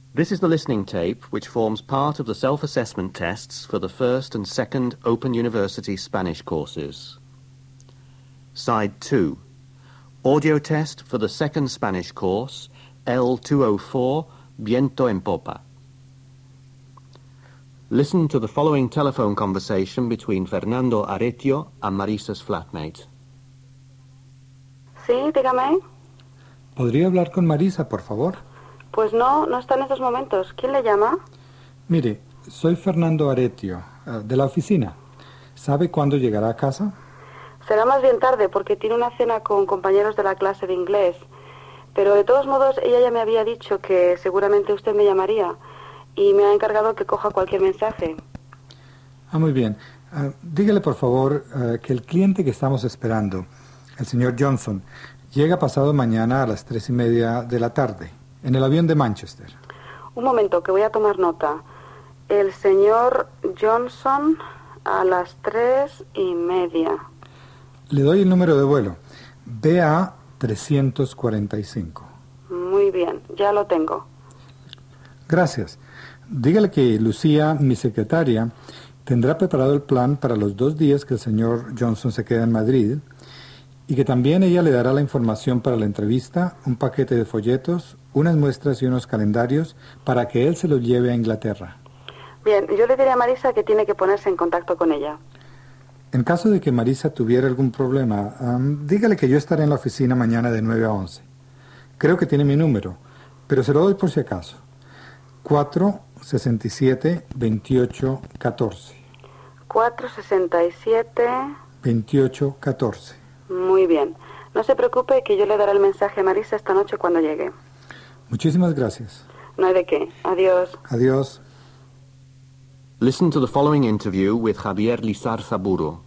This is the listening tape which forms part of the self-assessment tests for the first and second Open University Spanish courses. Side 2. Audio test for the second Spanish course, L204, Viento en Popa. Listen to the following telephone conversation between Fernando Aretio and Marisa's flatmate. Sí, dígame. ¿Podría hablar con Marisa, por favor? Pues no está en estos momentos. ¿Quién le llama? Mire, soy Fernando Aretio, de la oficina. ¿Sabe cuándo llegará a casa? Será más bien tarde porque tiene una cena con compañeros de la clase de inglés. Pero de todos modos ella ya me había dicho que seguramente usted me llamaría y me ha encargado que coja cualquier mensaje. Muy bien. Dígale por favor que el cliente que estamos esperando, el señor Johnson, llega pasado mañana a las 3:30 de la tarde, en el avión de Manchester. Un momento, que voy a tomar nota. El señor Johnson a las 3:30. Le doy el número de vuelo. BA 345. Muy bien, ya lo tengo. Gracias. Dígale que Lucía, mi secretaria, tendrá preparado el plan para los 2 días que el señor Johnson se queda en Madrid y que también ella le dará la información para la entrevista, un paquete de folletos, unas muestras y unos calendarios para que él se los lleve a Inglaterra. Bien, yo le diré a Marisa que tiene que ponerse en contacto con ella. En caso de que Marisa tuviera algún problema, dígale que yo estaré en la oficina mañana de 9 a 11. Creo que tiene mi número, pero se lo doy por si acaso. 467-2814. 467... 2814. Muy bien. No se preocupe que yo le daré el mensaje a Marisa esta noche cuando llegue. Muchísimas gracias. No hay de qué. Adiós. Adiós. Listen to the following interview with Javier Lizarzaburu.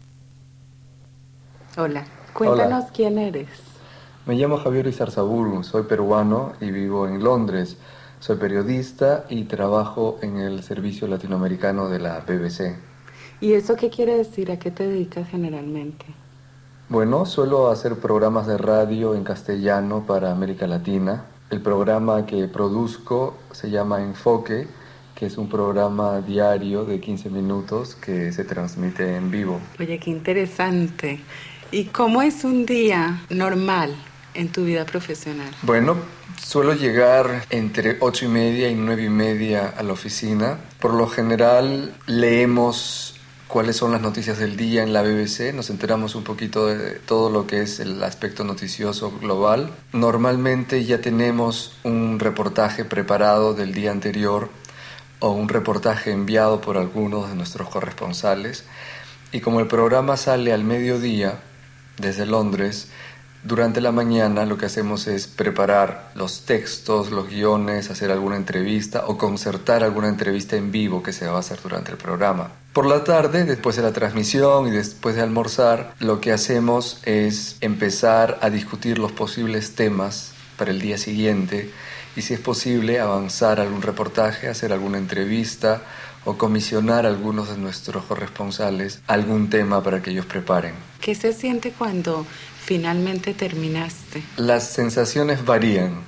Hola. Cuéntanos quién eres. Me llamo Javier Lizarzaburu, soy peruano y vivo en Londres. Soy periodista y trabajo en el servicio latinoamericano de la BBC. ¿Y eso qué quiere decir? ¿A qué te dedicas generalmente? Bueno, suelo hacer programas de radio en castellano para América Latina. El programa que produzco se llama Enfoque, que es un programa diario de 15 minutos que se transmite en vivo. Oye, qué interesante. ¿Y cómo es un día normal en tu vida profesional? Bueno, suelo llegar entre 8:30 y 9:30 a la oficina. Por lo general leemos cuáles son las noticias del día en la BBC, nos enteramos un poquito de todo lo que es el aspecto noticioso global. Normalmente ya tenemos un reportaje preparado del día anterior o un reportaje enviado por algunos de nuestros corresponsales. Y como el programa sale al mediodía desde Londres, durante la mañana lo que hacemos es preparar los textos, los guiones, hacer alguna entrevista o concertar alguna entrevista en vivo que se va a hacer durante el programa. Por la tarde, después de la transmisión y después de almorzar, lo que hacemos es empezar a discutir los posibles temas para el día siguiente y, si es posible, avanzar algún reportaje, hacer alguna entrevista o comisionar a algunos de nuestros corresponsales algún tema para que ellos preparen. ¿Qué se siente cuando finalmente terminaste? Las sensaciones varían,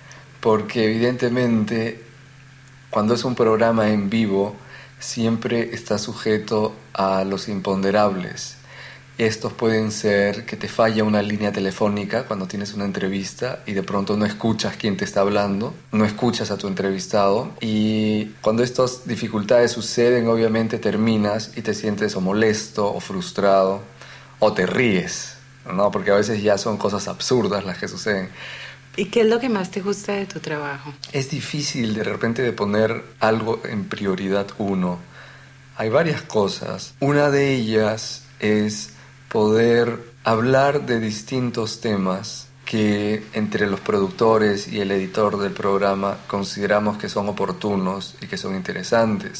porque evidentemente cuando es un programa en vivo siempre está sujeto a los imponderables. Estos pueden ser que te falla una línea telefónica cuando tienes una entrevista y de pronto no escuchas quién te está hablando, no escuchas a tu entrevistado, y cuando estas dificultades suceden, obviamente terminas y te sientes o molesto o frustrado o te ríes, ¿no? Porque a veces ya son cosas absurdas las que suceden. ¿Y qué es lo que más te gusta de tu trabajo? Es difícil de repente de poner algo en prioridad uno. Hay varias cosas. Una de ellas es poder hablar de distintos temas que entre los productores y el editor del programa consideramos que son oportunos y que son interesantes.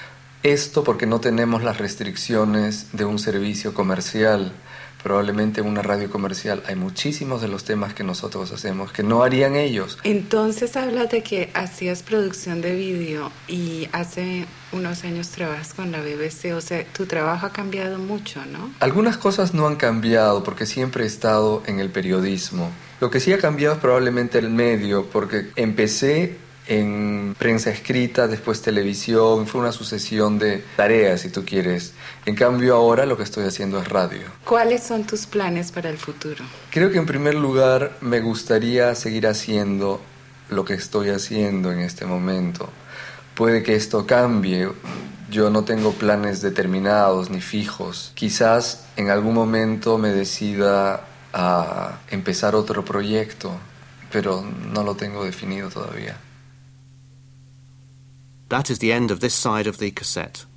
Esto porque no tenemos las restricciones de un servicio comercial. Probablemente en una radio comercial hay muchísimos de los temas que nosotros hacemos que no harían ellos. Entonces hablas de que hacías producción de vídeo y hace unos años trabajas con la BBC, o sea, tu trabajo ha cambiado mucho, ¿no? Algunas cosas no han cambiado porque siempre he estado en el periodismo. Lo que sí ha cambiado es probablemente el medio, porque empecé en prensa escrita, después televisión, fue una sucesión de tareas, si tú quieres. En cambio ahora lo que estoy haciendo es radio. ¿Cuáles son tus planes para el futuro? Creo que en primer lugar me gustaría seguir haciendo lo que estoy haciendo en este momento. Puede que esto cambie, yo no tengo planes determinados ni fijos. Quizás en algún momento me decida a empezar otro proyecto, pero no lo tengo definido todavía. That is the end of this side of the cassette.